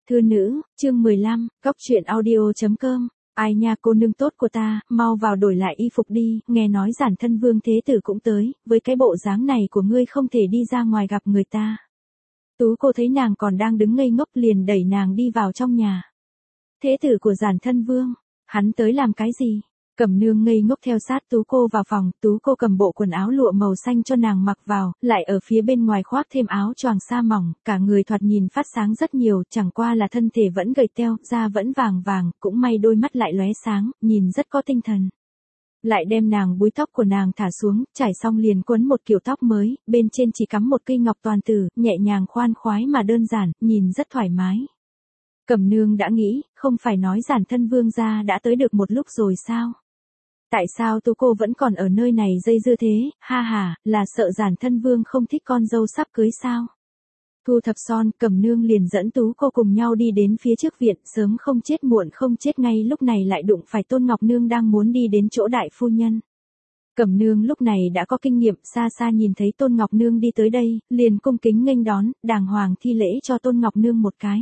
Thư nữ, chương 15, Cóc truyện audio.com. Ai nha cô nương tốt của ta, mau vào đổi lại y phục đi, nghe nói Giản Thân Vương thế tử cũng tới, với cái bộ dáng này của ngươi không thể đi ra ngoài gặp người ta. Tú cô thấy nàng còn đang đứng ngây ngốc liền đẩy nàng đi vào trong nhà. Thế tử của Giản Thân Vương, hắn tới làm cái gì? Cẩm Nương ngây ngốc theo sát Tú cô vào phòng, Tú cô cầm bộ quần áo lụa màu xanh cho nàng mặc vào, lại ở phía bên ngoài khoác thêm áo choàng sa mỏng, cả người thoạt nhìn phát sáng rất nhiều, chẳng qua là thân thể vẫn gầy teo, da vẫn vàng vàng, cũng may đôi mắt lại lóe sáng, nhìn rất có tinh thần. Lại đem nàng búi tóc của nàng thả xuống, trải xong liền quấn một kiểu tóc mới, bên trên chỉ cắm một cây ngọc toàn tử, nhẹ nhàng khoan khoái mà đơn giản, nhìn rất thoải mái. Cẩm Nương đã nghĩ, không phải nói Giản Thân Vương gia đã tới được một lúc rồi sao? Tại sao Tú cô vẫn còn ở nơi này dây dưa thế, ha ha, là sợ Giản Thân Vương không thích con dâu sắp cưới sao? Thu thập son, Cẩm Nương liền dẫn Tú cô cùng nhau đi đến phía trước viện, sớm không chết muộn không chết ngay lúc này lại đụng phải Tôn Ngọc Nương đang muốn đi đến chỗ đại phu nhân. Cẩm Nương lúc này đã có kinh nghiệm, xa xa nhìn thấy Tôn Ngọc Nương đi tới đây, liền cung kính nghênh đón, đàng hoàng thi lễ cho Tôn Ngọc Nương một cái.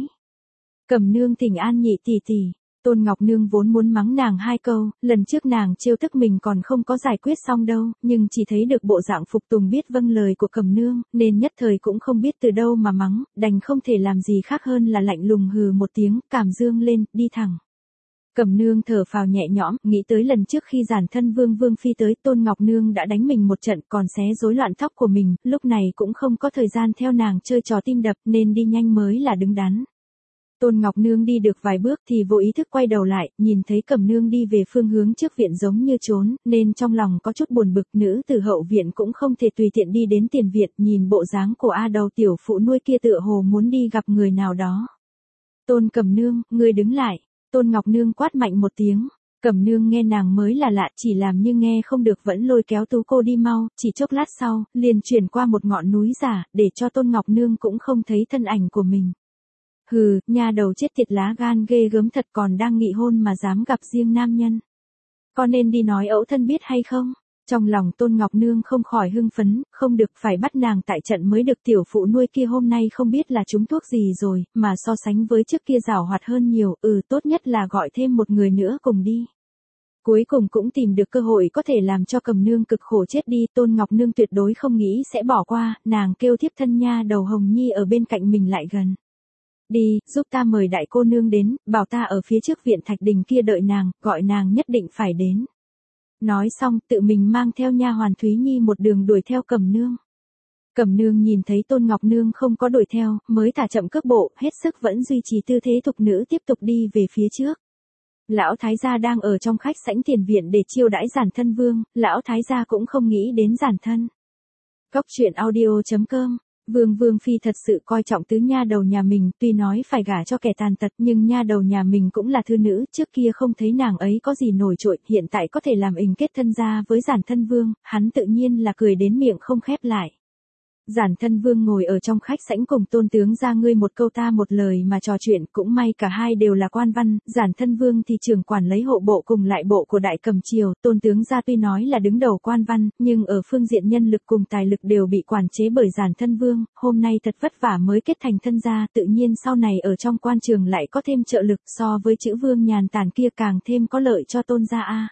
Cẩm Nương thỉnh an nhị tỷ tỷ. Tôn Ngọc Nương vốn muốn mắng nàng hai câu, lần trước nàng trêu tức mình còn không có giải quyết xong đâu, nhưng chỉ thấy được bộ dạng phục tùng biết vâng lời của Cẩm Nương, nên nhất thời cũng không biết từ đâu mà mắng, đành không thể làm gì khác hơn là lạnh lùng hừ một tiếng, cảm dương lên, đi thẳng. Cẩm Nương thở phào nhẹ nhõm, nghĩ tới lần trước khi Giản Thân Vương Vương phi tới, Tôn Ngọc Nương đã đánh mình một trận, còn xé rối loạn tóc của mình, lúc này cũng không có thời gian theo nàng chơi trò tim đập, nên đi nhanh mới là đứng đắn. Tôn Ngọc Nương đi được vài bước thì vô ý thức quay đầu lại, nhìn thấy Cẩm Nương đi về phương hướng trước viện giống như trốn, nên trong lòng có chút buồn bực, nữ từ hậu viện cũng không thể tùy tiện đi đến tiền viện, nhìn bộ dáng của A Đầu tiểu phụ nuôi kia tựa hồ muốn đi gặp người nào đó. Tôn Cẩm Nương, ngươi đứng lại. Tôn Ngọc Nương quát mạnh một tiếng. Cẩm Nương nghe nàng mới là lạ, chỉ làm như nghe không được vẫn lôi kéo Tú cô đi mau, chỉ chốc lát sau, liền chuyển qua một ngọn núi giả, để cho Tôn Ngọc Nương cũng không thấy thân ảnh của mình. Hừ, nha đầu chết tiệt lá gan ghê gớm thật, còn đang nghị hôn mà dám gặp riêng nam nhân. Có nên đi nói ẩu thân biết hay không? Trong lòng Tôn Ngọc Nương không khỏi hưng phấn, không được phải bắt nàng tại trận mới được, tiểu phụ nuôi kia hôm nay không biết là trúng thuốc gì rồi, mà so sánh với trước kia giảo hoạt hơn nhiều, tốt nhất là gọi thêm một người nữa cùng đi. Cuối cùng cũng tìm được cơ hội có thể làm cho Cẩm Nương cực khổ chết đi, Tôn Ngọc Nương tuyệt đối không nghĩ sẽ bỏ qua, nàng kêu thiếp thân nha đầu Hồng Nhi ở bên cạnh mình lại gần. Đi, giúp ta mời đại cô nương đến, bảo ta ở phía trước viện Thạch Đình kia đợi nàng, gọi nàng nhất định phải đến. Nói xong, tự mình mang theo nha hoàn Thúy Nhi một đường đuổi theo Cẩm Nương. Cẩm Nương nhìn thấy Tôn Ngọc Nương không có đuổi theo, mới thả chậm cước bộ, hết sức vẫn duy trì tư thế thục nữ tiếp tục đi về phía trước. Lão thái gia đang ở trong khách sảnh tiền viện để chiêu đãi Giản Thân Vương, lão thái gia cũng không nghĩ đến Giản Thân. Cóc truyện audio.com. Vương phi thật sự coi trọng tứ nha đầu nhà mình, tuy nói phải gả cho kẻ tàn tật nhưng nha đầu nhà mình cũng là thư nữ, trước kia không thấy nàng ấy có gì nổi trội, hiện tại có thể làm ình kết thân gia với Giản Thân Vương, hắn tự nhiên là cười đến miệng không khép lại. Giản Thân Vương ngồi ở trong khách sảnh cùng Tôn tướng gia ngươi một câu ta một lời mà trò chuyện, cũng may cả hai đều là quan văn, Giản Thân Vương thì trưởng quản lấy hộ bộ cùng lại bộ của Đại Cẩm Triều, Tôn tướng gia tuy nói là đứng đầu quan văn, nhưng ở phương diện nhân lực cùng tài lực đều bị quản chế bởi Giản Thân Vương, hôm nay thật vất vả mới kết thành thân gia, tự nhiên sau này ở trong quan trường lại có thêm trợ lực, so với chữ Vương nhàn tản kia càng thêm có lợi cho Tôn gia a.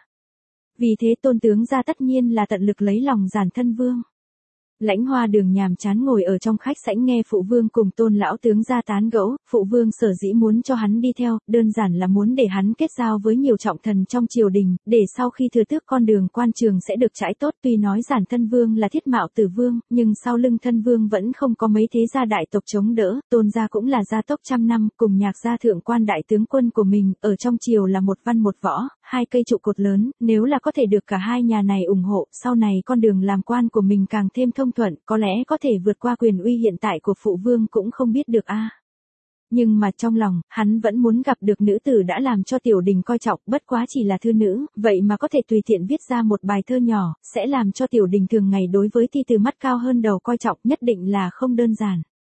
Vì thế Tôn tướng gia tất nhiên là tận lực lấy lòng Giản Thân Vương. Lãnh Hoa Đường nhàm chán ngồi ở trong khách sảnh nghe phụ vương cùng Tôn lão tướng gia tán gẫu, phụ vương sở dĩ muốn cho hắn đi theo, đơn giản là muốn để hắn kết giao với nhiều trọng thần trong triều đình, để sau khi thừa tước con đường quan trường sẽ được trải tốt, tuy nói Giản Thân Vương là thiết mạo tử vương, nhưng sau lưng thân vương vẫn không có mấy thế gia đại tộc chống đỡ, Tôn gia cũng là gia tộc trăm năm, cùng Nhạc gia thượng quan đại tướng quân của mình, ở trong triều là một văn một võ, hai cây trụ cột lớn, nếu là có thể được cả hai nhà này ủng hộ, sau này con đường làm quan của mình càng thêm thông thuận, có lẽ có thể vượt qua quyền uy hiện tại của phụ vương cũng không biết được a. Nhưng mà trong lòng, hắn vẫn muốn gặp được nữ tử đã làm cho tiểu đình coi trọng, bất quá chỉ là thư nữ, vậy mà có thể tùy tiện viết ra một bài thơ nhỏ, sẽ làm cho tiểu đình thường ngày đối với thi từ mắt cao hơn đầu coi trọng, nhất định là không đơn giản.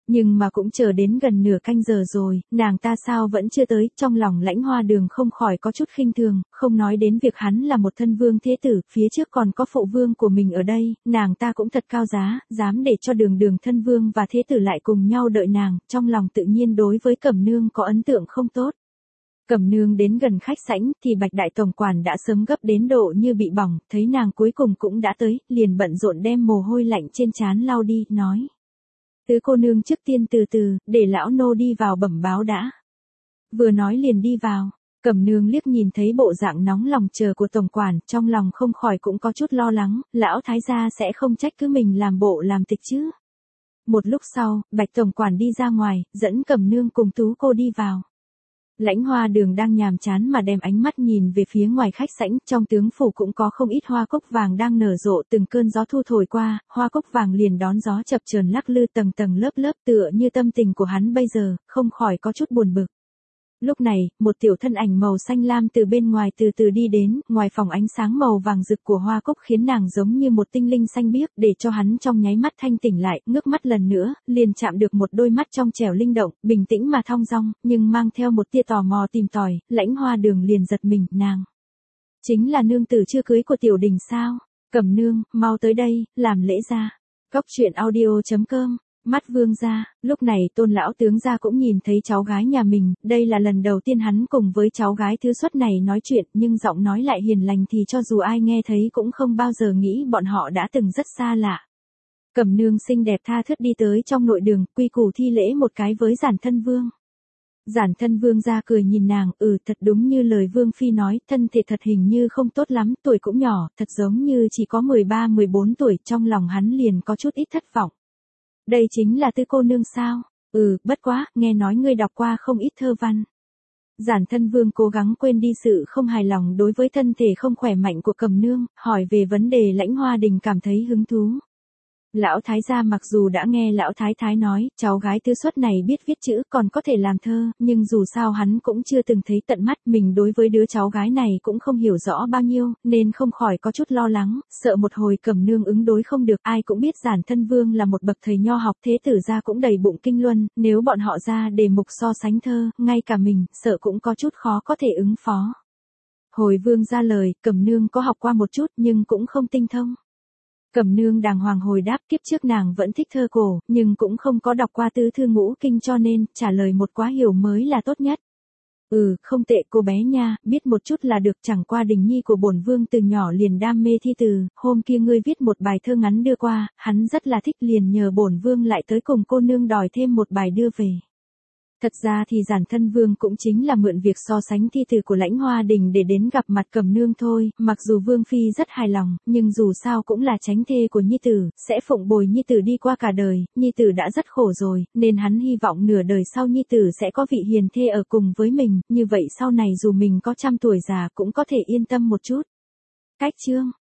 Nhưng mà cũng chờ đến gần nửa canh giờ rồi, nàng ta sao vẫn chưa tới, trong lòng Lãnh Hoa Đường không khỏi có chút khinh thường, không nói đến việc hắn là một thân vương thế tử, phía trước còn có phụ vương của mình ở đây, nàng ta cũng thật cao giá, dám để cho Đường Đường thân vương và thế tử lại cùng nhau đợi nàng, trong lòng tự nhiên đối với Cẩm Nương có ấn tượng không tốt. Cẩm Nương đến gần khách sảnh thì Bạch đại tổng quản đã sớm gấp đến độ như bị bỏng, thấy nàng cuối cùng cũng đã tới, liền bận rộn đem mồ hôi lạnh trên trán lau đi, nói: "Tứ cô nương trước tiên từ từ, để lão nô đi vào bẩm báo đã." Vừa nói liền đi vào, Cẩm Nương liếc nhìn thấy bộ dạng nóng lòng chờ của tổng quản, trong lòng không khỏi cũng có chút lo lắng, lão thái gia sẽ không trách cứ mình làm bộ làm tịch chứ. Một lúc sau, Bạch tổng quản đi ra ngoài, dẫn Cẩm Nương cùng Tú cô đi vào. Lãnh Hoa Đường đang nhàm chán mà đem ánh mắt nhìn về phía ngoài khách sảnh, trong tướng phủ cũng có không ít hoa cúc vàng đang nở rộ, từng cơn gió thu thổi qua, hoa cúc vàng liền đón gió chập chờn lắc lư tầng tầng lớp lớp, tựa như tâm tình của hắn bây giờ, không khỏi có chút buồn bực. Lúc này, một tiểu thân ảnh màu xanh lam từ bên ngoài từ từ đi đến, ngoài phòng ánh sáng màu vàng rực của hoa cúc khiến nàng giống như một tinh linh xanh biếc, để cho hắn trong nháy mắt thanh tỉnh lại, ngước mắt lần nữa, liền chạm được một đôi mắt trong trẻo linh động, bình tĩnh mà thong dong, nhưng mang theo một tia tò mò tìm tòi. Lãnh Hoa Đường liền giật mình, nàng chính là nương tử chưa cưới của tiểu đình sao? Cẩm Nương, mau tới đây, làm lễ ra. Cóc truyện audio.com. Mắt Vương gia, lúc này Tôn lão tướng gia cũng nhìn thấy cháu gái nhà mình, đây là lần đầu tiên hắn cùng với cháu gái thứ xuất này nói chuyện, nhưng giọng nói lại hiền lành thì cho dù ai nghe thấy cũng không bao giờ nghĩ bọn họ đã từng rất xa lạ. Cẩm Nương xinh đẹp tha thướt đi tới trong nội đường, quy củ thi lễ một cái với Giản Thân Vương. Giản Thân Vương gia cười nhìn nàng, thật đúng như lời Vương phi nói, thân thể thật hình như không tốt lắm, tuổi cũng nhỏ, thật giống như chỉ có 13-14 tuổi, trong lòng hắn liền có chút ít thất vọng. Đây chính là Tư cô nương sao? Bất quá, nghe nói ngươi đọc qua không ít thơ văn. Giản Thân Vương cố gắng quên đi sự không hài lòng đối với thân thể không khỏe mạnh của Cẩm Nương, hỏi về vấn đề Lãnh Hoa Đình cảm thấy hứng thú. Lão thái gia mặc dù đã nghe lão thái thái nói, cháu gái tư xuất này biết viết chữ còn có thể làm thơ, nhưng dù sao hắn cũng chưa từng thấy tận mắt, mình đối với đứa cháu gái này cũng không hiểu rõ bao nhiêu, nên không khỏi có chút lo lắng, sợ một hồi Cẩm Nương ứng đối không được. Ai cũng biết Giản Thân Vương là một bậc thầy nho học, thế tử gia cũng đầy bụng kinh luân, nếu bọn họ ra đề mục so sánh thơ, ngay cả mình, sợ cũng có chút khó có thể ứng phó. Hồi Vương ra lời, Cẩm Nương có học qua một chút nhưng cũng không tinh thông. Cẩm Nương đàng hoàng hồi đáp, kiếp trước nàng vẫn thích thơ cổ, nhưng cũng không có đọc qua tứ thư ngũ kinh, cho nên, trả lời một quá hiểu mới là tốt nhất. Không tệ cô bé nha, biết một chút là được, chẳng qua Đình nhi của bổn vương từ nhỏ liền đam mê thi từ, hôm kia ngươi viết một bài thơ ngắn đưa qua, hắn rất là thích, liền nhờ bổn vương lại tới cùng cô nương đòi thêm một bài đưa về. Thật ra thì Giản Thân Vương cũng chính là mượn việc so sánh thi từ của Lãnh Hoa Đình để đến gặp mặt Cẩm Nương thôi, mặc dù Vương phi rất hài lòng, nhưng dù sao cũng là chánh thê của nhi tử, sẽ phụng bồi nhi tử đi qua cả đời, nhi tử đã rất khổ rồi, nên hắn hy vọng nửa đời sau nhi tử sẽ có vị hiền thê ở cùng với mình, như vậy sau này dù mình có trăm tuổi già cũng có thể yên tâm một chút. Cách chương